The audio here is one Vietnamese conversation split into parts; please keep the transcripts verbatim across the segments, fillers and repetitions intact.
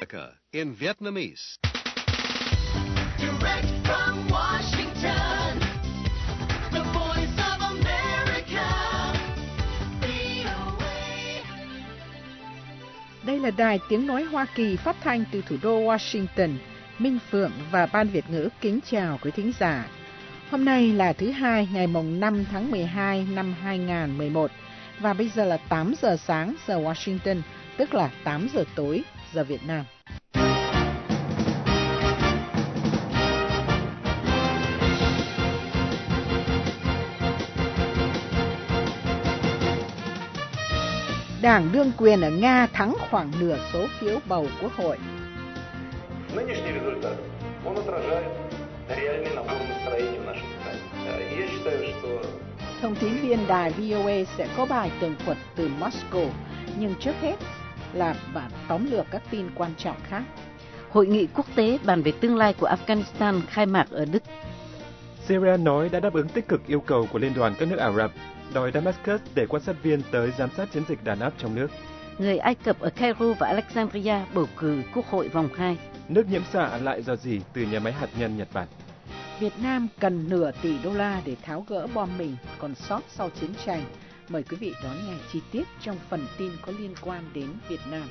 America in Vietnamese. Direct from Washington, the voice of America, vê o a. Đây là đài tiếng nói Hoa Kỳ phát thanh từ thủ đô Washington. Minh Phượng và Ban Việt ngữ kính chào quý thính giả. Hôm nay là thứ hai, ngày mùng năm tháng mười hai năm hai nghìn không trăm mười một và bây giờ là tám giờ sáng giờ Washington, tức là tám giờ tối giờ Việt Nam. Đảng đương quyền ở Nga thắng khoảng nửa số phiếu bầu Quốc hội. Нынешний результат, он отражает реальный набор настроений в нашей стране. Я считаю, что... Thông tín viên đài vê o a sẽ có bài tường thuật từ Moscow, nhưng trước hết là bản tóm lược các tin quan trọng khác. Hội nghị quốc tế bàn về tương lai của Afghanistan khai mạc ở Đức. Syria nói đã đáp ứng tích cực yêu cầu của Liên đoàn các nước Ả Rập, đòi Damascus để quan sát viên tới giám sát chiến dịch đàn áp trong nước. Người Ai Cập ở Cairo và Alexandria bầu cử Quốc hội vòng hai. Nước nhiễm xạ lại rò rỉ từ nhà máy hạt nhân Nhật Bản. Việt Nam cần nửa tỷ đô la để tháo gỡ bom mìn còn sót sau chiến tranh. Mời quý vị đón nghe chi tiết trong phần tin có liên quan đến Việt Nam.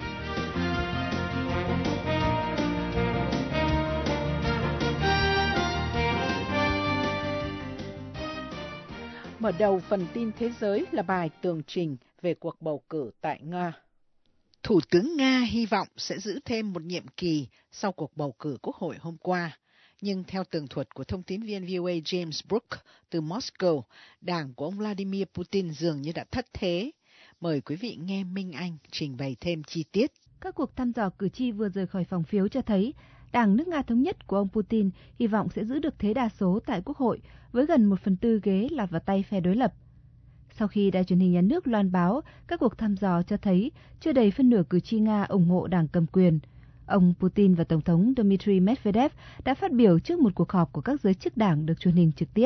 Mở đầu phần tin thế giới là bài tường trình về cuộc bầu cử tại Nga. Thủ tướng Nga hy vọng sẽ giữ thêm một nhiệm kỳ sau cuộc bầu cử Quốc hội hôm qua. Nhưng theo tường thuật của thông tín viên vê o a James Brook từ Moscow, đảng của ông Vladimir Putin dường như đã thất thế. Mời quý vị nghe Minh Anh trình bày thêm chi tiết. Các cuộc thăm dò cử tri vừa rời khỏi phòng phiếu cho thấy Đảng nước Nga Thống nhất của ông Putin hy vọng sẽ giữ được thế đa số tại Quốc hội với gần một phần tư ghế lọt vào tay phe đối lập. Sau khi đài truyền hình nhà nước loan báo các cuộc thăm dò cho thấy chưa đầy phân nửa cử tri Nga ủng hộ đảng cầm quyền, ông Putin và Tổng thống Dmitry Medvedev đã phát biểu trước một cuộc họp của các giới chức đảng được truyền hình trực tiếp.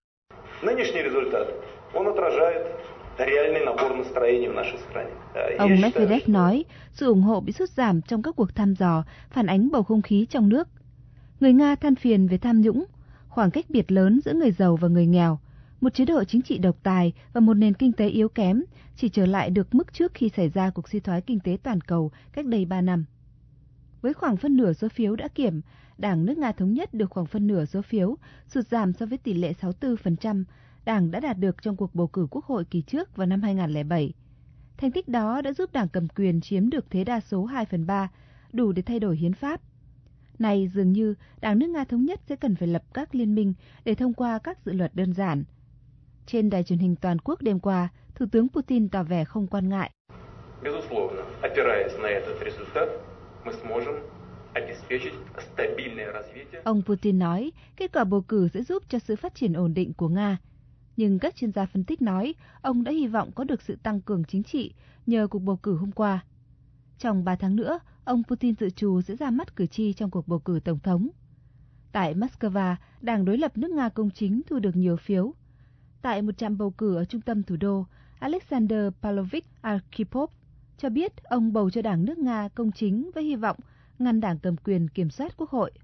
Ông Medvedev nói sự ủng hộ bị sút giảm trong các cuộc thăm dò phản ánh bầu không khí trong nước. Người Nga than phiền về tham nhũng, khoảng cách biệt lớn giữa người giàu và người nghèo, một chế độ chính trị độc tài và một nền kinh tế yếu kém chỉ trở lại được mức trước khi xảy ra cuộc suy thoái kinh tế toàn cầu cách đây ba năm. Với khoảng phân nửa số phiếu đã kiểm, Đảng nước Nga Thống nhất được khoảng phân nửa số phiếu, sụt giảm so với tỷ lệ sáu mươi tư phần trăm Đảng đã đạt được trong cuộc bầu cử Quốc hội kỳ trước vào năm hai nghìn không trăm lẻ bảy. Thành tích đó đã giúp Đảng cầm quyền chiếm được thế đa số hai phần ba, đủ để thay đổi hiến pháp. Này dường như Đảng nước Nga Thống nhất sẽ cần phải lập các liên minh để thông qua các dự luật đơn giản. Trên đài truyền hình toàn quốc đêm qua, Thủ tướng Putin tỏ vẻ không quan ngại. Безусловно, опираясь на этот результат, мы сможем обеспечить стабильное развитие. Ông Putin nói, kết quả bầu cử sẽ giúp cho sự phát triển ổn định của Nga. Nhưng các chuyên gia phân tích nói, ông đã hy vọng có được sự tăng cường chính trị nhờ cuộc bầu cử hôm qua. Trong ba tháng nữa, ông Putin dự trù sẽ ra mắt cử tri trong cuộc bầu cử tổng thống. Tại Moscow, đảng đối lập nước Nga Công chính thu được nhiều phiếu. Tại một trạm bầu cử ở trung tâm thủ đô, Alexander Pavlovich Arkhipov cho biết ông bầu cho đảng nước Nga Công chính với hy vọng ngăn đảng cầm quyền kiểm soát Quốc hội.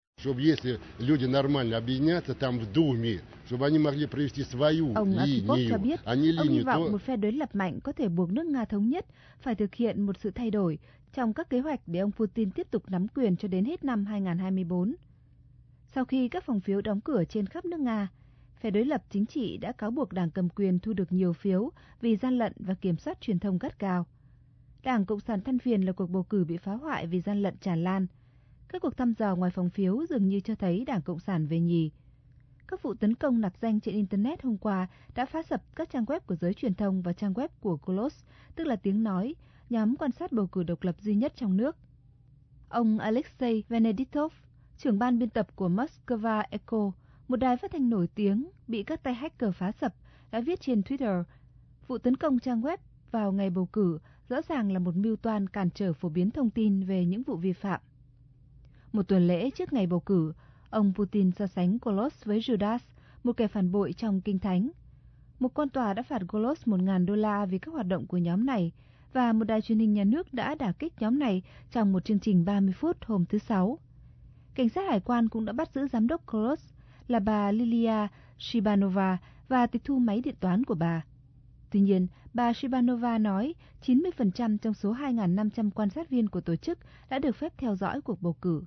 Ông Arkhipov cho biết ông hy vọng một phe đối lập mạnh có thể buộc nước Nga Thống nhất phải thực hiện một sự thay đổi trong các kế hoạch để ông Putin tiếp tục nắm quyền cho đến hết năm hai nghìn không trăm hai mươi tư. Sau khi các phòng phiếu đóng cửa trên khắp nước Nga, phe đối lập chính trị đã cáo buộc đảng cầm quyền thu được nhiều phiếu vì gian lận và kiểm soát truyền thông gắt gao. Đảng Cộng sản than phiền là cuộc bầu cử bị phá hoại vì gian lận tràn lan. Các cuộc thăm dò ngoài phòng phiếu dường như cho thấy Đảng Cộng sản về nhì. Các vụ tấn công nặc danh trên Internet hôm qua đã phá sập các trang web của giới truyền thông và trang web của Golos, tức là tiếng nói, nhóm quan sát bầu cử độc lập duy nhất trong nước. Ông Alexei Venediktov, trưởng ban biên tập của Moscow Echo, một đài phát thanh nổi tiếng bị các tay hacker phá sập, đã viết trên Twitter, vụ tấn công trang web vào ngày bầu cử rõ ràng là một mưu toan cản trở phổ biến thông tin về những vụ vi phạm. Một tuần lễ trước ngày bầu cử, ông Putin so sánh Golos với Judas, một kẻ phản bội trong Kinh Thánh. Một quan tòa đã phạt Golos một nghìn đô la vì các hoạt động của nhóm này và một đài truyền hình nhà nước đã đả kích nhóm này trong một chương trình ba mươi phút hôm thứ Sáu. Cảnh sát hải quan cũng đã bắt giữ giám đốc Khoros là bà Lilia Shibanova và tịch thu máy điện toán của bà. Tuy nhiên, bà Shibanova nói chín mươi phần trăm trong số hai nghìn năm trăm quan sát viên của tổ chức đã được phép theo dõi cuộc bầu cử.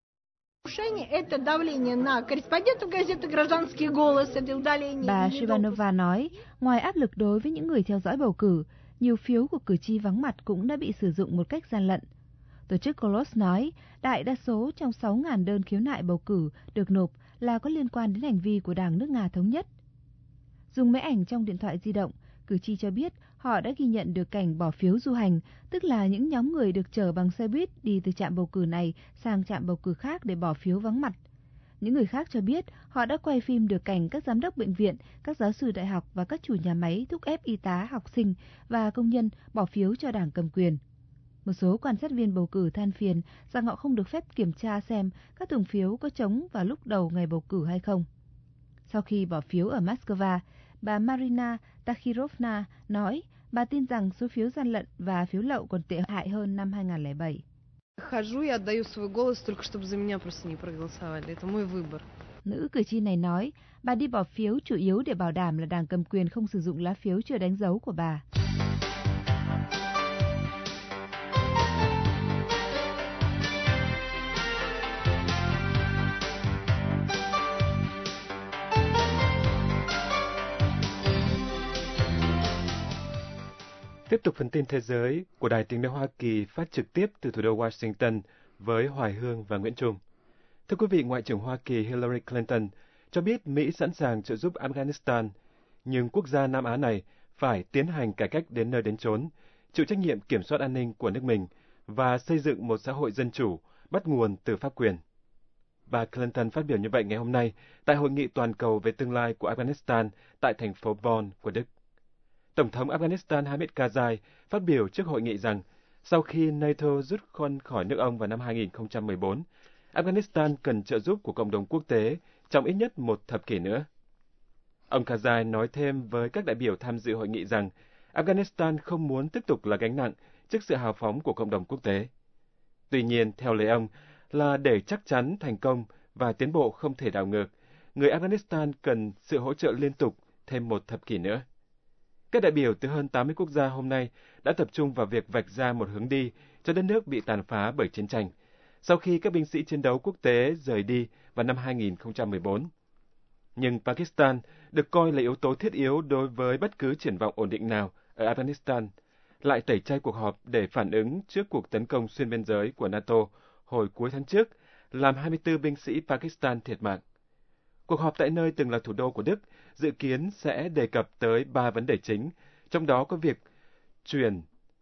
Bà Shibanova nói, ngoài áp lực đối với những người theo dõi bầu cử, nhiều phiếu của cử tri vắng mặt cũng đã bị sử dụng một cách gian lận. Tổ chức Khoros nói, đại đa số trong sáu nghìn đơn khiếu nại bầu cử được nộp là có liên quan đến hành vi của Đảng nước Nga Thống nhất. Dùng máy ảnh trong điện thoại di động, cử tri cho biết họ đã ghi nhận được cảnh bỏ phiếu du hành, tức là những nhóm người được chở bằng xe buýt đi từ trạm bầu cử này sang trạm bầu cử khác để bỏ phiếu vắng mặt. Những người khác cho biết họ đã quay phim được cảnh các giám đốc bệnh viện, các giáo sư đại học và các chủ nhà máy thúc ép y tá, học sinh và công nhân bỏ phiếu cho đảng cầm quyền. Một số quan sát viên bầu cử than phiền rằng họ không được phép kiểm tra xem các thùng phiếu có trống vào lúc đầu ngày bầu cử hay không. Sau khi bỏ phiếu ở Moscow, bà Marina Takhirovna nói bà tin rằng số phiếu gian lận và phiếu lậu còn tệ hại hơn năm hai nghìn lẻ bảy. Nữ cử tri này nói bà đi bỏ phiếu chủ yếu để bảo đảm là đảng cầm quyền không sử dụng lá phiếu chưa đánh dấu của bà. Tiếp tục phần tin thế giới của Đài Tiếng nói Hoa Kỳ phát trực tiếp từ thủ đô Washington với Hoài Hương và Nguyễn Trung. Thưa quý vị, Ngoại trưởng Hoa Kỳ Hillary Clinton cho biết Mỹ sẵn sàng trợ giúp Afghanistan, nhưng quốc gia Nam Á này phải tiến hành cải cách đến nơi đến chốn, chịu trách nhiệm kiểm soát an ninh của nước mình và xây dựng một xã hội dân chủ bắt nguồn từ pháp quyền. Bà Clinton phát biểu như vậy ngày hôm nay tại Hội nghị toàn cầu về tương lai của Afghanistan tại thành phố Bonn của Đức. Tổng thống Afghanistan Hamid Karzai phát biểu trước hội nghị rằng sau khi NATO rút quân khỏi nước ông vào năm hai nghìn không trăm mười bốn, Afghanistan cần trợ giúp của cộng đồng quốc tế trong ít nhất một thập kỷ nữa. Ông Karzai nói thêm với các đại biểu tham dự hội nghị rằng Afghanistan không muốn tiếp tục là gánh nặng trước sự hào phóng của cộng đồng quốc tế. Tuy nhiên, theo lời ông, là để chắc chắn thành công và tiến bộ không thể đảo ngược, người Afghanistan cần sự hỗ trợ liên tục thêm một thập kỷ nữa. Các đại biểu từ hơn tám mươi quốc gia hôm nay đã tập trung vào việc vạch ra một hướng đi cho đất nước bị tàn phá bởi chiến tranh, sau khi các binh sĩ chiến đấu quốc tế rời đi vào năm hai nghìn không trăm mười bốn. Nhưng Pakistan được coi là yếu tố thiết yếu đối với bất cứ triển vọng ổn định nào ở Afghanistan, lại tẩy chay cuộc họp để phản ứng trước cuộc tấn công xuyên biên giới của NATO hồi cuối tháng trước, làm hai mươi tư binh sĩ Pakistan thiệt mạng. Cuộc họp tại nơi từng là thủ đô của Đức dự kiến sẽ đề cập tới ba vấn đề chính, trong đó có việc chuyển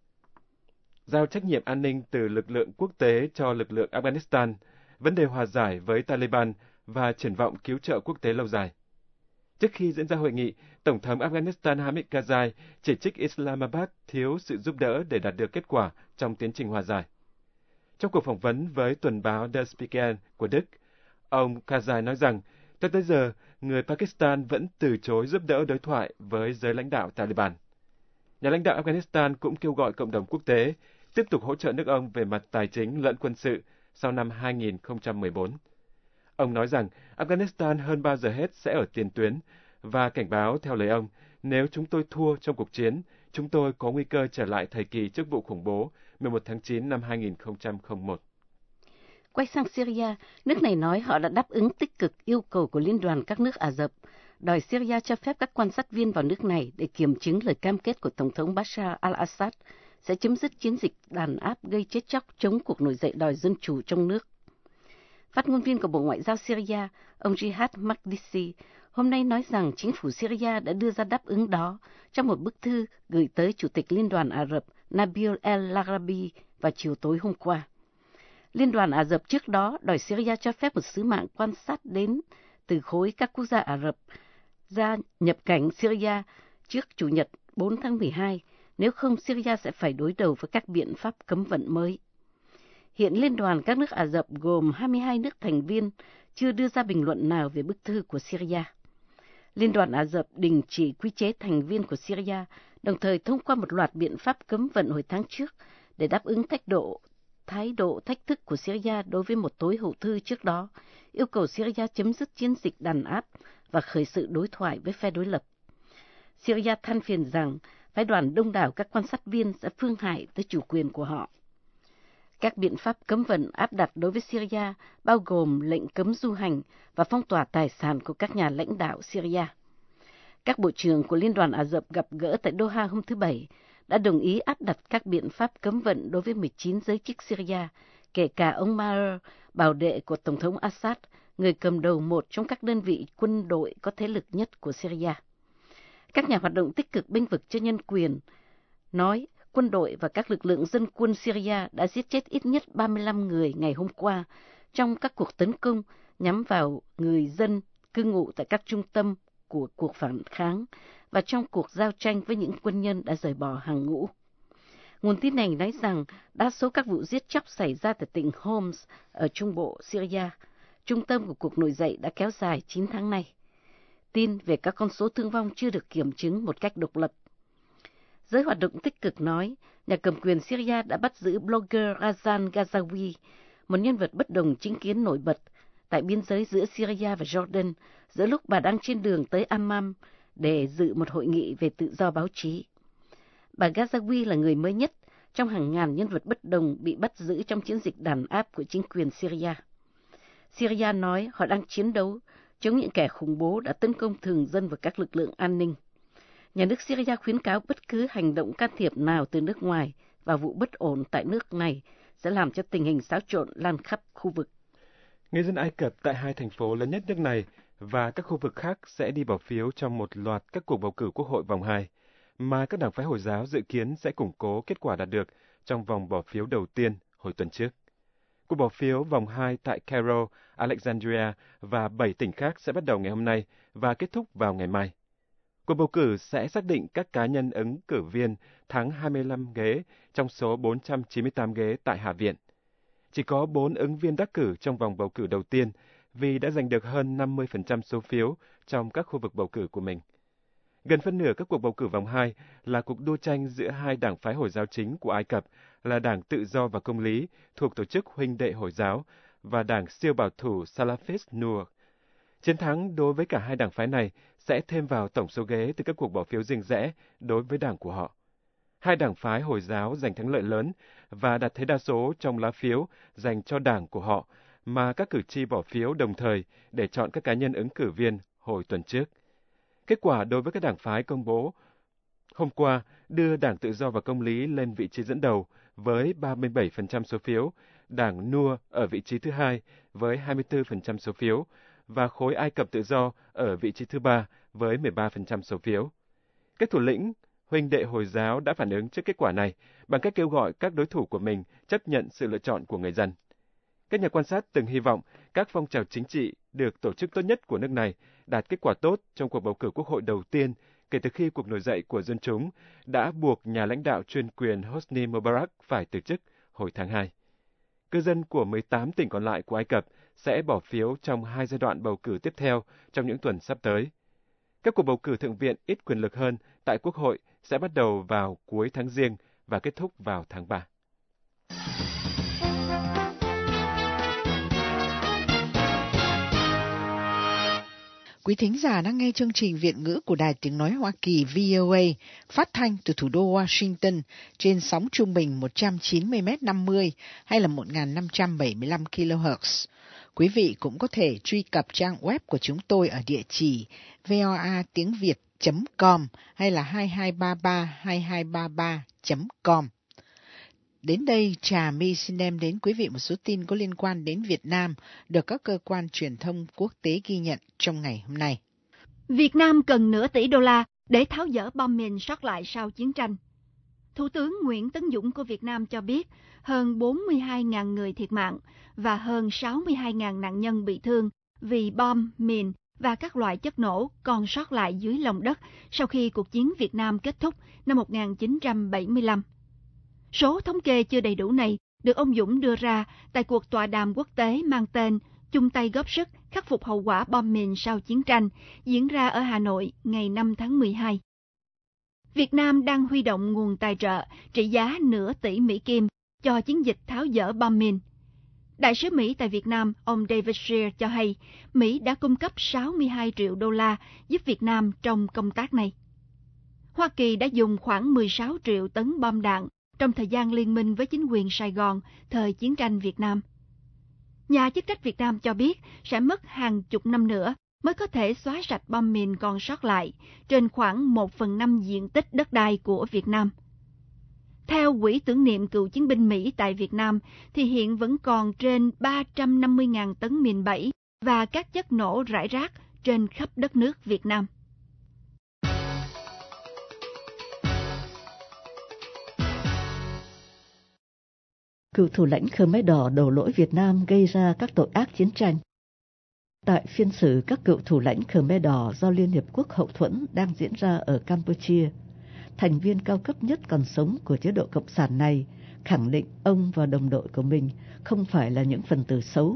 giao trách nhiệm an ninh từ lực lượng quốc tế cho lực lượng Afghanistan, vấn đề hòa giải với Taliban và triển vọng cứu trợ quốc tế lâu dài. Trước khi diễn ra hội nghị, Tổng thống Afghanistan Hamid Karzai chỉ trích Islamabad thiếu sự giúp đỡ để đạt được kết quả trong tiến trình hòa giải. Trong cuộc phỏng vấn với tuần báo Der Spiegel của Đức, ông Karzai nói rằng cho tới giờ, người Pakistan vẫn từ chối giúp đỡ đối thoại với giới lãnh đạo Taliban. Nhà lãnh đạo Afghanistan cũng kêu gọi cộng đồng quốc tế tiếp tục hỗ trợ nước ông về mặt tài chính lẫn quân sự sau năm hai nghìn không trăm mười bốn. Ông nói rằng Afghanistan hơn bao giờ hết sẽ ở tiền tuyến và cảnh báo theo lời ông, nếu chúng tôi thua trong cuộc chiến, chúng tôi có nguy cơ trở lại thời kỳ trước vụ khủng bố mười một tháng chín năm hai nghìn không trăm lẻ một. Quay sang Syria, nước này nói họ đã đáp ứng tích cực yêu cầu của Liên đoàn các nước Ả Rập, đòi Syria cho phép các quan sát viên vào nước này để kiểm chứng lời cam kết của Tổng thống Bashar al-Assad sẽ chấm dứt chiến dịch đàn áp gây chết chóc chống cuộc nổi dậy đòi dân chủ trong nước. Phát ngôn viên của Bộ Ngoại giao Syria, ông Jihad Makdisi, hôm nay nói rằng chính phủ Syria đã đưa ra đáp ứng đó trong một bức thư gửi tới Chủ tịch Liên đoàn Ả Rập Nabil el-Arabi vào chiều tối hôm qua. Liên đoàn Ả Rập trước đó đòi Syria cho phép một sứ mạng quan sát đến từ khối các quốc gia Ả Rập ra nhập cảnh Syria trước Chủ nhật bốn tháng mười hai, nếu không Syria sẽ phải đối đầu với các biện pháp cấm vận mới. Hiện Liên đoàn các nước Ả Rập gồm hai mươi hai nước thành viên chưa đưa ra bình luận nào về bức thư của Syria. Liên đoàn Ả Rập đình chỉ quy chế thành viên của Syria đồng thời thông qua một loạt biện pháp cấm vận hồi tháng trước để đáp ứng thái độ, thái độ thách thức của Syria đối với một tối hậu thư trước đó, yêu cầu Syria chấm dứt chiến dịch đàn áp và khởi sự đối thoại với phe đối lập. Syria than phiền rằng phái đoàn đông đảo các quan sát viên sẽ phương hại tới chủ quyền của họ. Các biện pháp cấm vận áp đặt đối với Syria bao gồm lệnh cấm du hành và phong tỏa tài sản của các nhà lãnh đạo Syria. Các bộ trưởng của Liên đoàn Ả Rập gặp gỡ tại Doha hôm thứ Bảy đã đồng ý áp đặt các biện pháp cấm vận đối với mười chín giới chức Syria, kể cả ông Maher, bảo đệ của Tổng thống Assad, người cầm đầu một trong các đơn vị quân đội có thế lực nhất của Syria. Các nhà hoạt động tích cực bênh vực cho nhân quyền nói quân đội và các lực lượng dân quân Syria đã giết chết ít nhất ba mươi lăm người ngày hôm qua trong các cuộc tấn công nhắm vào người dân cư ngụ tại các trung tâm của cuộc phản kháng và trong cuộc giao tranh với những quân nhân đã rời bỏ hàng ngũ. Nguồn tin này nói rằng đa số các vụ giết chóc xảy ra tại tỉnh Homs ở trung bộ Syria, trung tâm của cuộc nổi dậy đã kéo dài chín tháng nay. Tin về các con số thương vong chưa được kiểm chứng một cách độc lập. Giới hoạt động tích cực nói, nhà cầm quyền Syria đã bắt giữ blogger Razan Ghazawi, một nhân vật bất đồng chính kiến nổi bật, tại biên giới giữa Syria và Jordan, giữa lúc bà đang trên đường tới Amman để dự một hội nghị về tự do báo chí. Bà Ghazawi là người mới nhất trong hàng ngàn nhân vật bất đồng bị bắt giữ trong chiến dịch đàn áp của chính quyền Syria. Syria nói họ đang chiến đấu chống những kẻ khủng bố đã tấn công thường dân và các lực lượng an ninh. Nhà nước Syria khuyến cáo bất cứ hành động can thiệp nào từ nước ngoài vào vụ bất ổn tại nước này sẽ làm cho tình hình xáo trộn lan khắp khu vực. Người dân Ai Cập tại hai thành phố lớn nhất nước này và các khu vực khác sẽ đi bỏ phiếu trong một loạt các cuộc bầu cử quốc hội vòng hai, mà các đảng phái Hồi giáo dự kiến sẽ củng cố kết quả đạt được trong vòng bỏ phiếu đầu tiên hồi tuần trước. Cuộc bỏ phiếu vòng hai tại Cairo, Alexandria và bảy tỉnh khác sẽ bắt đầu ngày hôm nay và kết thúc vào ngày mai. Cuộc bầu cử sẽ xác định các cá nhân ứng cử viên thắng hai mươi lăm ghế trong số bốn trăm chín mươi tám ghế tại Hạ viện. Chỉ có bốn ứng viên đắc cử trong vòng bầu cử đầu tiên vì đã giành được hơn năm mươi phần trăm số phiếu trong các khu vực bầu cử của mình. Gần phân nửa các cuộc bầu cử vòng hai là cuộc đua tranh giữa hai đảng phái Hồi giáo chính của Ai Cập là Đảng Tự do và Công lý thuộc Tổ chức Huynh đệ Hồi giáo và Đảng siêu bảo thủ Salafist Nour. Chiến thắng đối với cả hai đảng phái này sẽ thêm vào tổng số ghế từ các cuộc bỏ phiếu riêng rẽ đối với đảng của họ. Hai đảng phái Hồi giáo giành thắng lợi lớn và đạt thế đa số trong lá phiếu dành cho đảng của họ mà các cử tri bỏ phiếu đồng thời để chọn các cá nhân ứng cử viên hồi tuần trước. Kết quả đối với các đảng phái công bố hôm qua đưa Đảng Tự do và Công lý lên vị trí dẫn đầu với ba mươi bảy phần trăm số phiếu, Đảng Nour ở vị trí thứ hai với hai mươi tư phần trăm số phiếu và khối Ai Cập Tự do ở vị trí thứ ba với mười ba phần trăm số phiếu. Các thủ lĩnh Huynh đệ Hồi giáo đã phản ứng trước kết quả này bằng cách kêu gọi các đối thủ của mình chấp nhận sự lựa chọn của người dân. Các nhà quan sát từng hy vọng các phong trào chính trị được tổ chức tốt nhất của nước này đạt kết quả tốt trong cuộc bầu cử quốc hội đầu tiên kể từ khi cuộc nổi dậy của dân chúng đã buộc nhà lãnh đạo chuyên quyền Hosni Mubarak phải từ chức hồi tháng hai. Cư dân của mười tám tỉnh còn lại của Ai Cập sẽ bỏ phiếu trong hai giai đoạn bầu cử tiếp theo trong những tuần sắp tới. Các cuộc bầu cử thượng viện ít quyền lực hơn tại Quốc hội sẽ bắt đầu vào cuối tháng Giêng và kết thúc vào tháng ba. Quý thính giả đang nghe chương trình Việt ngữ của Đài Tiếng Nói Hoa Kỳ vê o a phát thanh từ thủ đô Washington trên sóng trung bình một trăm chín mươi mét năm mươi hay là một nghìn năm trăm bảy mươi lăm ki lô héc. Quý vị cũng có thể truy cập trang web của chúng tôi ở địa chỉ voa tiếng việt chấm com hay là hai hai ba ba hai hai ba ba chấm com. Đến đây, Trà My xin đem đến quý vị một số tin có liên quan đến Việt Nam được các cơ quan truyền thông quốc tế ghi nhận trong ngày hôm nay. Việt Nam cần nửa tỷ đô la để tháo dỡ bom mìn sót lại sau chiến tranh. Thủ tướng Nguyễn Tấn Dũng của Việt Nam cho biết hơn bốn mươi hai nghìn người thiệt mạng và hơn sáu mươi hai nghìn nạn nhân bị thương vì bom, mìn và các loại chất nổ còn sót lại dưới lòng đất sau khi cuộc chiến Việt Nam kết thúc năm một nghìn chín trăm bảy mươi lăm. Số thống kê chưa đầy đủ này được ông Dũng đưa ra tại cuộc tọa đàm quốc tế mang tên Chung tay góp sức khắc phục hậu quả bom mìn sau chiến tranh diễn ra ở Hà Nội ngày năm tháng mười hai. Việt Nam đang huy động nguồn tài trợ trị giá nửa tỷ Mỹ Kim cho chiến dịch tháo dỡ bom mìn. Đại sứ Mỹ tại Việt Nam, ông David Shear cho hay, Mỹ đã cung cấp sáu mươi hai triệu đô la giúp Việt Nam trong công tác này. Hoa Kỳ đã dùng khoảng mười sáu triệu tấn bom đạn trong thời gian liên minh với chính quyền Sài Gòn thời chiến tranh Việt Nam. Nhà chức trách Việt Nam cho biết sẽ mất hàng chục năm nữa mới có thể xóa sạch bom mìn còn sót lại trên khoảng một phần năm diện tích đất đai của Việt Nam. Theo Quỹ tưởng niệm cựu chiến binh Mỹ tại Việt Nam, thì hiện vẫn còn trên ba trăm năm mươi nghìn tấn mìn bẫy và các chất nổ rải rác trên khắp đất nước Việt Nam. Cựu thủ lãnh Khmer Đỏ đổ lỗi Việt Nam gây ra các tội ác chiến tranh. Tại phiên xử các cựu thủ lãnh Khmer Đỏ do Liên Hiệp Quốc hậu thuẫn đang diễn ra ở Campuchia, thành viên cao cấp nhất còn sống của chế độ Cộng sản này khẳng định ông và đồng đội của mình không phải là những phần tử xấu.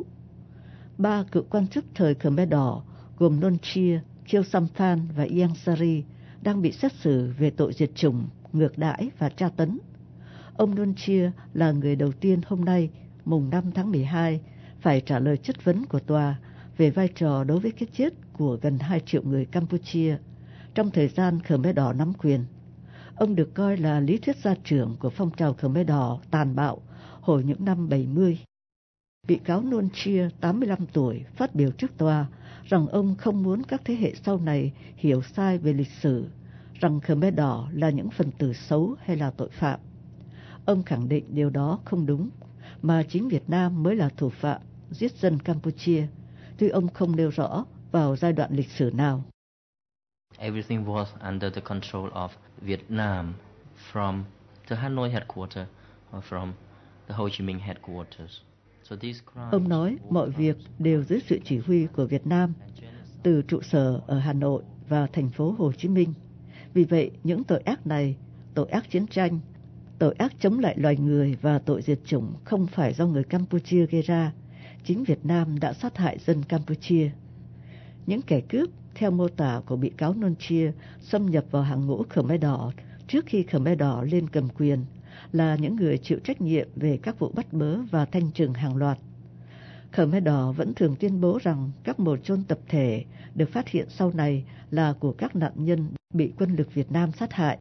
Ba cựu quan chức thời Khmer Đỏ gồm Non Chia, Khieu Samphan và Ieng Sari đang bị xét xử về tội diệt chủng, ngược đãi và tra tấn. Ông Non Chia là người đầu tiên hôm nay, mùng năm tháng mười hai, phải trả lời chất vấn của tòa về vai trò đối với cái chết của gần hai triệu người Campuchia trong thời gian Khmer Đỏ nắm quyền. Ông được coi là lý thuyết gia trưởng của phong trào Khmer Đỏ tàn bạo hồi những năm bảy mươi. Bị cáo Non Chia, tám mươi lăm tuổi, phát biểu trước tòa rằng ông không muốn các thế hệ sau này hiểu sai về lịch sử, rằng Khmer Đỏ là những phần tử xấu hay là tội phạm. Ông khẳng định điều đó không đúng, mà chính Việt Nam mới là thủ phạm giết dân Campuchia, tuy ông không nêu rõ vào giai đoạn lịch sử nào. Everything was under the control of Vietnam from the Hanoi headquarters or from the Ho Chi Minh headquarters. So these crimes... Ông nói mọi việc đều dưới sự chỉ huy của Việt Nam, từ trụ sở ở Hà Nội và thành phố Hồ Chí Minh. Vì vậy, những tội ác này, tội ác chiến tranh, tội ác chống lại loài người và tội diệt chủng không phải do người Campuchia gây ra. Chính Việt Nam đã sát hại dân Campuchia. Những kẻ cướp, theo mô tả của bị cáo Non Chia, xâm nhập vào hàng ngũ Khmer Đỏ trước khi Khmer Đỏ lên cầm quyền, là những người chịu trách nhiệm về các vụ bắt bớ và thanh trừng hàng loạt. Khmer Đỏ vẫn thường tuyên bố rằng các mồ chôn tập thể được phát hiện sau này là của các nạn nhân bị quân lực Việt Nam sát hại.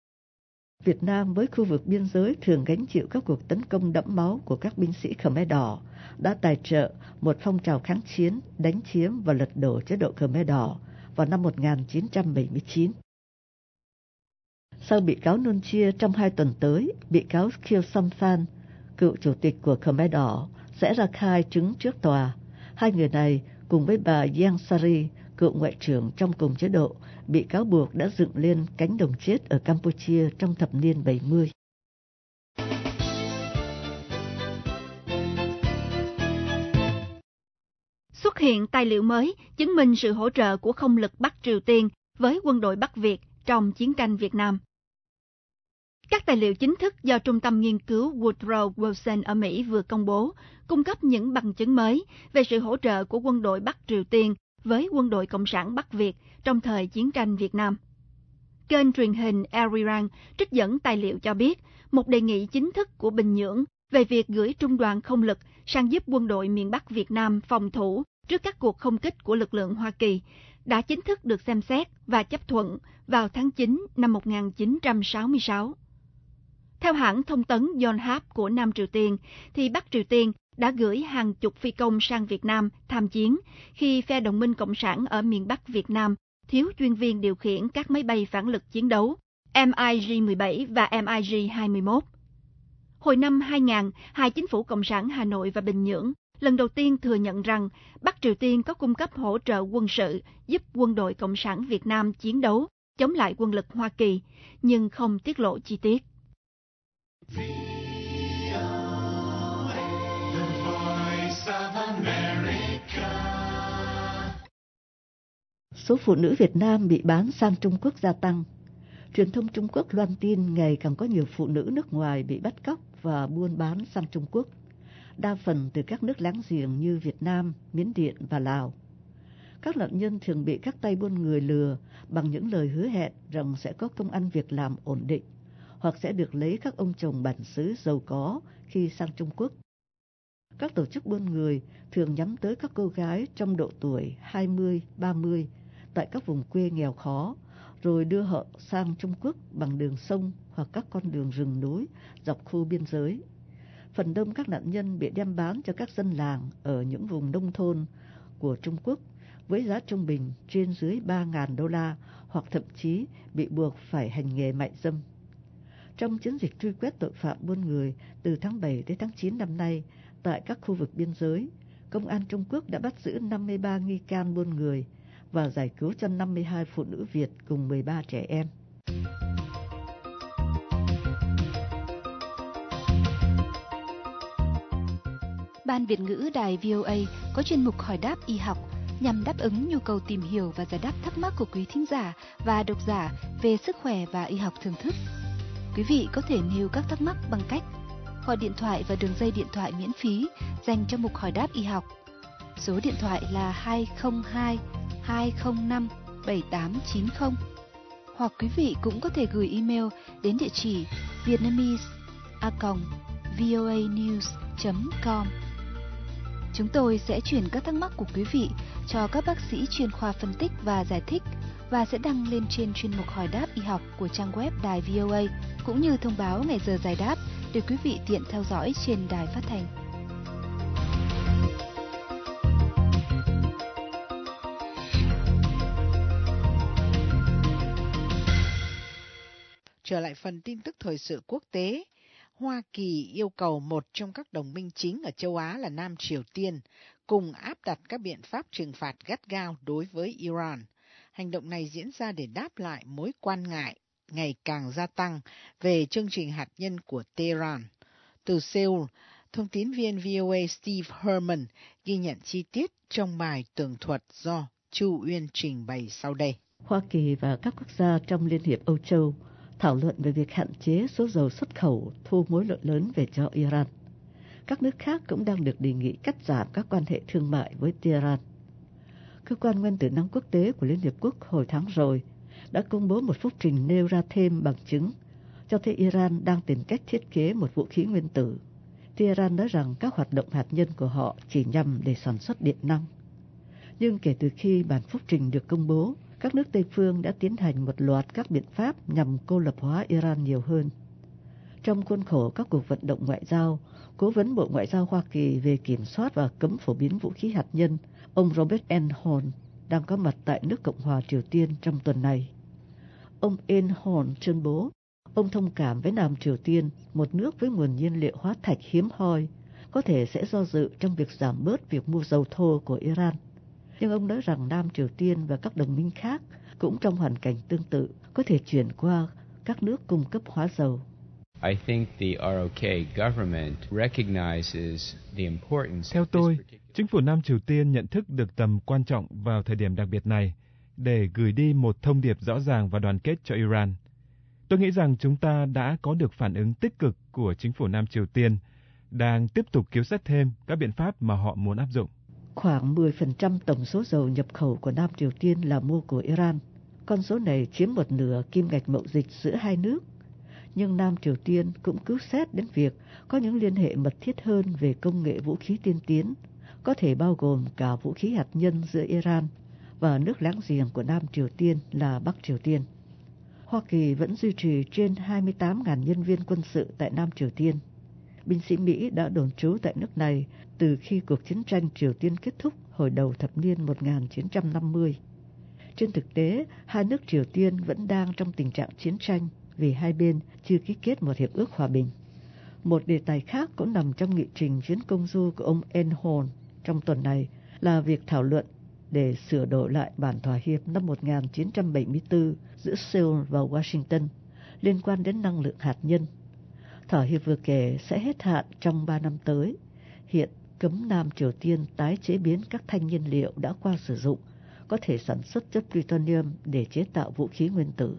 Việt Nam với khu vực biên giới thường gánh chịu các cuộc tấn công đẫm máu của các binh sĩ Khmer Đỏ đã tài trợ một phong trào kháng chiến, đánh chiếm và lật đổ chế độ Khmer Đỏ vào năm một nghìn chín trăm bảy mươi chín. Sau bị cáo Non Chia, trong hai tuần tới, bị cáo Khieu Samphan, cựu chủ tịch của Khmer Đỏ, sẽ ra khai chứng trước tòa. Hai người này cùng với bà Ieng Sari, cựu ngoại trưởng trong cùng chế độ, bị cáo buộc đã dựng lên cánh đồng chết ở Campuchia trong thập niên bảy mươi. Xuất hiện tài liệu mới chứng minh sự hỗ trợ của không lực Bắc Triều Tiên với quân đội Bắc Việt trong chiến tranh Việt Nam. Các tài liệu chính thức do Trung tâm Nghiên cứu Woodrow Wilson ở Mỹ vừa công bố cung cấp những bằng chứng mới về sự hỗ trợ của quân đội Bắc Triều Tiên với quân đội Cộng sản Bắc Việt trong thời chiến tranh Việt Nam. Kênh truyền hình Arirang trích dẫn tài liệu cho biết một đề nghị chính thức của Bình Nhưỡng về việc gửi trung đoàn không lực sang giúp quân đội miền Bắc Việt Nam phòng thủ trước các cuộc không kích của lực lượng Hoa Kỳ đã chính thức được xem xét và chấp thuận vào tháng chín năm một nghìn chín trăm sáu mươi sáu. Theo hãng thông tấn Yonhap của Nam Triều Tiên, thì Bắc Triều Tiên đã gửi hàng chục phi công sang Việt Nam tham chiến khi phe đồng minh Cộng sản ở miền Bắc Việt Nam thiếu chuyên viên điều khiển các máy bay phản lực chiến đấu M I G mười bảy và M I G hai mươi mốt. Hồi năm hai nghìn, hai chính phủ Cộng sản Hà Nội và Bình Nhưỡng lần đầu tiên thừa nhận rằng Bắc Triều Tiên có cung cấp hỗ trợ quân sự giúp quân đội Cộng sản Việt Nam chiến đấu chống lại quân lực Hoa Kỳ, nhưng không tiết lộ chi tiết. Số phụ nữ Việt Nam bị bán sang Trung Quốc gia tăng. Truyền thông Trung Quốc loan tin ngày càng có nhiều phụ nữ nước ngoài bị bắt cóc và buôn bán sang Trung Quốc, đa phần từ các nước láng giềng như Việt Nam, Miến Điện và Lào. Các nạn nhân thường bị các tay buôn người lừa bằng những lời hứa hẹn rằng sẽ có công ăn việc làm ổn định, hoặc sẽ được lấy các ông chồng bản xứ giàu có khi sang Trung Quốc. Các tổ chức buôn người thường nhắm tới các cô gái trong độ tuổi hai mươi, ba mươi tại các vùng quê nghèo khó, rồi đưa họ sang Trung Quốc bằng đường sông hoặc các con đường rừng núi dọc khu biên giới. Phần đông các nạn nhân bị đem bán cho các dân làng ở những vùng nông thôn của Trung Quốc với giá trung bình trên dưới ba nghìn đô la, hoặc thậm chí bị buộc phải hành nghề mại dâm. Trong chiến dịch truy quét tội phạm buôn người từ tháng bảy đến tháng chín năm nay tại các khu vực biên giới, công an Trung Quốc đã bắt giữ năm mươi ba nghi can buôn người và giải cứu cho năm mươi hai phụ nữ Việt cùng mười ba trẻ em. Ban Việt ngữ Đài vê o a có chuyên mục hỏi đáp y học nhằm đáp ứng nhu cầu tìm hiểu và giải đáp thắc mắc của quý thính giả và độc giả về sức khỏe và y học thường thức. Quý vị có thể nêu các thắc mắc bằng cách gọi điện thoại vào đường dây điện thoại miễn phí dành cho mục hỏi đáp y học. Số điện thoại là hai không hai hai không năm bảy tám chín không. Hoặc quý vị cũng có thể gửi email đến địa chỉ vietnamese a còng voa news chấm com. Chúng tôi sẽ chuyển các thắc mắc của quý vị cho các bác sĩ chuyên khoa phân tích và giải thích và sẽ đăng lên trên chuyên mục hỏi đáp y học của trang web Đài vê o a, cũng như thông báo ngày giờ giải đáp để quý vị tiện theo dõi trên đài phát thanh. Trở lại phần tin tức thời sự quốc tế, Hoa Kỳ yêu cầu một trong các đồng minh chính ở châu Á là Nam Triều Tiên cùng áp đặt các biện pháp trừng phạt gắt gao đối với Iran. Hành động này diễn ra để đáp lại mối quan ngại ngày càng gia tăng về chương trình hạt nhân của Tehran. Từ Seoul, thông tín viên vê o a Steve Herman ghi nhận chi tiết trong bài tường thuật do Chu Uyên trình bày sau đây. Hoa Kỳ và các quốc gia trong Liên hiệp Âu Châu thảo luận về việc hạn chế số dầu xuất khẩu thu mối lợi lớn về cho Iran. Các nước khác cũng đang được đề nghị cắt giảm các quan hệ thương mại với Tehran. Cơ quan nguyên tử năng quốc tế của Liên hiệp Quốc hồi tháng rồi đã công bố một phúc trình nêu ra thêm bằng chứng cho thấy Iran đang tìm cách thiết kế một vũ khí nguyên tử. Tehran nói rằng các hoạt động hạt nhân của họ chỉ nhằm để sản xuất điện năng. Nhưng kể từ khi bản phúc trình được công bố, các nước Tây phương đã tiến hành một loạt các biện pháp nhằm cô lập hóa Iran nhiều hơn. Trong khuôn khổ các cuộc vận động ngoại giao, Cố vấn Bộ Ngoại giao Hoa Kỳ về kiểm soát và cấm phổ biến vũ khí hạt nhân, ông Robert Einhorn, đang có mặt tại nước Cộng hòa Triều Tiên trong tuần này. Ông Einhorn tuyên bố, ông thông cảm với Nam Triều Tiên, một nước với nguồn nhiên liệu hóa thạch hiếm hoi, có thể sẽ do dự trong việc giảm bớt việc mua dầu thô của Iran. Nhưng ông nói rằng Nam Triều Tiên và các đồng minh khác cũng trong hoàn cảnh tương tự có thể chuyển qua các nước cung cấp hóa dầu. I think the R O K government recognizes the importance. Theo tôi, chính phủ Nam Triều Tiên nhận thức được tầm quan trọng vào thời điểm đặc biệt này để gửi đi một thông điệp rõ ràng và đoàn kết cho Iran. Tôi nghĩ rằng chúng ta đã có được phản ứng tích cực của chính phủ Nam Triều Tiên, đang tiếp tục cứu xét thêm các biện pháp mà họ muốn áp dụng. Khoảng mười phần trăm tổng số dầu nhập khẩu của Nam Triều Tiên là mua của Iran. Con số này chiếm một nửa kim ngạch mậu dịch giữa hai nước. Nhưng Nam Triều Tiên cũng cứu xét đến việc có những liên hệ mật thiết hơn về công nghệ vũ khí tiên tiến, có thể bao gồm cả vũ khí hạt nhân giữa Iran và nước láng giềng của Nam Triều Tiên là Bắc Triều Tiên. Hoa Kỳ vẫn duy trì trên hai mươi tám nghìn nhân viên quân sự tại Nam Triều Tiên. Binh sĩ Mỹ đã đồn trú tại nước này từ khi cuộc chiến tranh Triều Tiên kết thúc hồi đầu thập niên một nghìn chín trăm năm mươi. Trên thực tế, hai nước Triều Tiên vẫn đang trong tình trạng chiến tranh vì hai bên chưa ký kết một hiệp ước hòa bình. Một đề tài khác cũng nằm trong nghị trình chuyến công du của ông Einhorn trong tuần này là việc thảo luận để sửa đổi lại bản thỏa hiệp năm một nghìn chín trăm bảy mươi tư giữa Seoul và Washington liên quan đến năng lượng hạt nhân. Thỏa hiệp vừa kể sẽ hết hạn trong ba năm tới. Hiện cấm Nam Triều Tiên tái chế biến các thanh nhiên liệu đã qua sử dụng, có thể sản xuất chất plutonium để chế tạo vũ khí nguyên tử.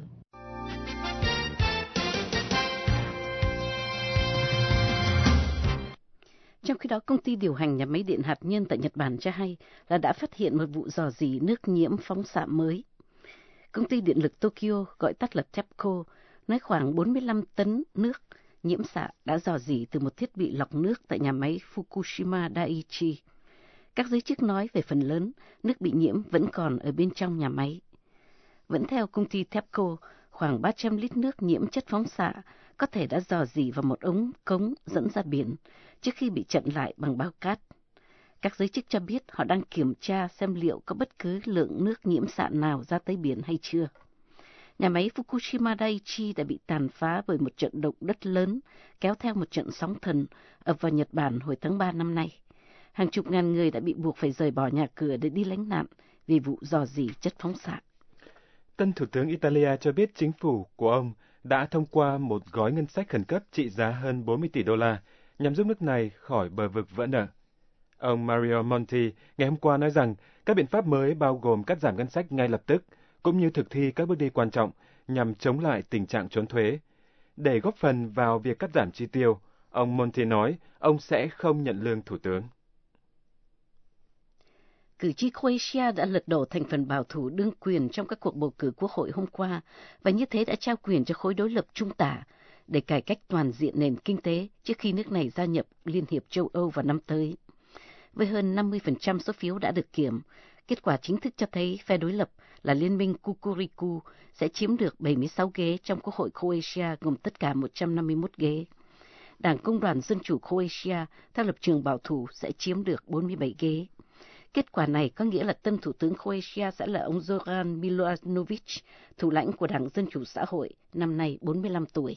Trong khi đó, công ty điều hành nhà máy điện hạt nhân tại Nhật Bản cho hay là đã phát hiện một vụ rò rỉ nước nhiễm phóng xạ mới. Công ty điện lực Tokyo, gọi tắt là TEPCO, nói khoảng bốn mươi lăm tấn nước nhiễm xạ đã rò rỉ từ một thiết bị lọc nước tại nhà máy Fukushima Daiichi. Các giới chức nói về phần lớn, nước bị nhiễm vẫn còn ở bên trong nhà máy. Vẫn theo công ty TEPCO, khoảng ba trăm lít nước nhiễm chất phóng xạ có thể đã rò rỉ vào một ống cống dẫn ra biển trước khi bị chặn lại bằng bao cát. Các giới chức cho biết họ đang kiểm tra xem liệu có bất cứ lượng nước nhiễm xạ nào ra tới biển hay chưa. Nhà máy Fukushima Daiichi đã bị tàn phá bởi một trận động đất lớn kéo theo một trận sóng thần ập vào Nhật Bản hồi tháng ba năm nay. Hàng chục ngàn người đã bị buộc phải rời bỏ nhà cửa để đi lánh nạn vì vụ rò rỉ chất phóng xạ. Tân Thủ tướng Italia cho biết chính phủ của ông đã thông qua một gói ngân sách khẩn cấp trị giá hơn bốn mươi tỷ đô la nhằm giúp nước này khỏi bờ vực vỡ nợ. Ông Mario Monti ngày hôm qua nói rằng các biện pháp mới bao gồm cắt giảm ngân sách ngay lập tức, cũng như thực thi các bước đi quan trọng nhằm chống lại tình trạng trốn thuế. Để góp phần vào việc cắt giảm chi tiêu, ông Monti nói ông sẽ không nhận lương thủ tướng. Cử tri Croatia đã lật đổ thành phần bảo thủ đương quyền trong các cuộc bầu cử quốc hội hôm qua và như thế đã trao quyền cho khối đối lập trung tả để cải cách toàn diện nền kinh tế trước khi nước này gia nhập Liên hiệp châu Âu vào năm tới. Với hơn năm mươi phần trăm số phiếu đã được kiểm, kết quả chính thức cho thấy phe đối lập là Liên minh Kukuriku sẽ chiếm được bảy mươi sáu ghế trong Quốc hội Croatia gồm tất cả một trăm năm mươi mốt ghế. Đảng Công đoàn Dân chủ Croatia theo lập trường bảo thủ sẽ chiếm được bốn mươi bảy ghế. Kết quả này có nghĩa là tân thủ tướng Croatia sẽ là ông Zoran Milanovic, thủ lãnh của Đảng Dân chủ xã hội, năm nay bốn mươi lăm tuổi.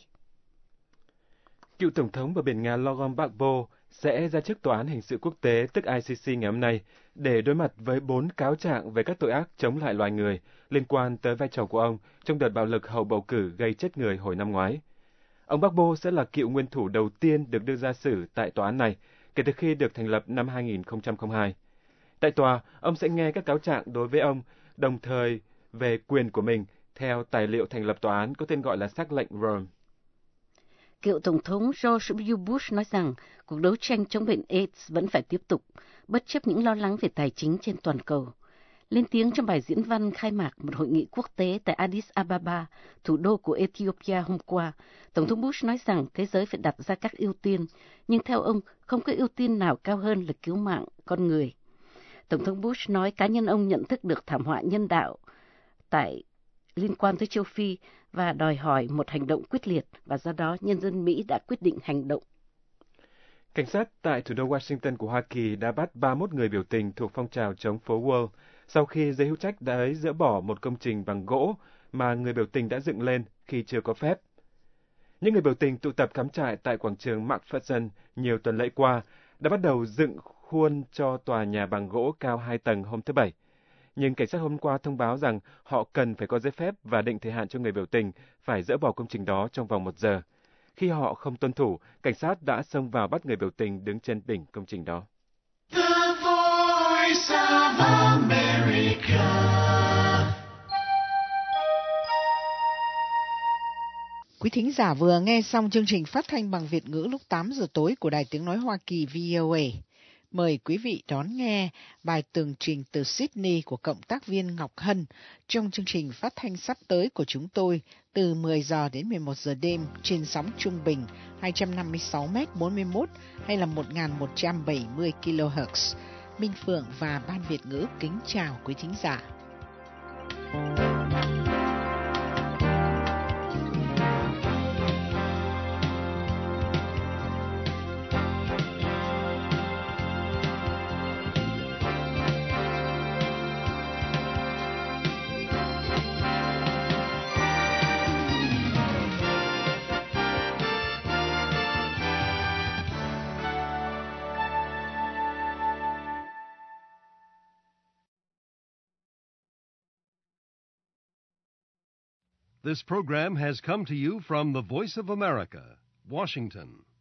Cựu Tổng thống bờ biển Nga Laurent Gbagbo sẽ ra trước Tòa án Hình sự Quốc tế tức I C C ngày hôm nay để đối mặt với bốn cáo trạng về các tội ác chống lại loài người liên quan tới vai trò của ông trong đợt bạo lực hậu bầu cử gây chết người hồi năm ngoái. Ông Gbagbo sẽ là cựu nguyên thủ đầu tiên được đưa ra xử tại tòa án này kể từ khi được thành lập năm hai nghìn không trăm lẻ hai. Tại tòa, ông sẽ nghe các cáo trạng đối với ông, đồng thời về quyền của mình theo tài liệu thành lập tòa án có tên gọi là Sắc lệnh Rome. Cựu Tổng thống George W. Bush nói rằng cuộc đấu tranh chống bệnh AIDS vẫn phải tiếp tục, bất chấp những lo lắng về tài chính trên toàn cầu. Lên tiếng trong bài diễn văn khai mạc một hội nghị quốc tế tại Addis Ababa, thủ đô của Ethiopia hôm qua, Tổng thống Bush nói rằng thế giới phải đặt ra các ưu tiên, nhưng theo ông, không có ưu tiên nào cao hơn là cứu mạng con người. Tổng thống Bush nói cá nhân ông nhận thức được thảm họa nhân đạo tại liên quan tới châu Phi và đòi hỏi một hành động quyết liệt, và do đó nhân dân Mỹ đã quyết định hành động. Cảnh sát tại thủ đô Washington của Hoa Kỳ đã bắt ba mươi mốt người biểu tình thuộc phong trào chống phố Wall sau khi giới hữu trách đã dỡ bỏ một công trình bằng gỗ mà người biểu tình đã dựng lên khi chưa có phép. Những người biểu tình tụ tập cắm trại tại quảng trường McPherson nhiều tuần lễ qua đã bắt đầu dựng khuôn cho tòa nhà bằng gỗ cao hai tầng hôm thứ Bảy. Nhưng cảnh sát hôm qua thông báo rằng họ cần phải có giấy phép và định thời hạn cho người biểu tình phải dỡ bỏ công trình đó trong vòng một giờ. Khi họ không tuân thủ, cảnh sát đã xông vào bắt người biểu tình đứng trên đỉnh công trình đó. The Voice of America. Quý thính giả vừa nghe xong chương trình phát thanh bằng Việt ngữ lúc tám giờ tối của Đài Tiếng Nói Hoa Kỳ V O A. Mời quý vị đón nghe bài tường trình từ Sydney của cộng tác viên Ngọc Hân trong chương trình phát thanh sắp tới của chúng tôi từ mười giờ đến mười một giờ đêm trên sóng trung bình hai trăm năm mươi sáu mét bốn mươi mốt hay là một nghìn một trăm bảy mươi ki lô héc. Minh Phượng và Ban Việt ngữ kính chào quý thính giả. This program has come to you from the Voice of America, Washington.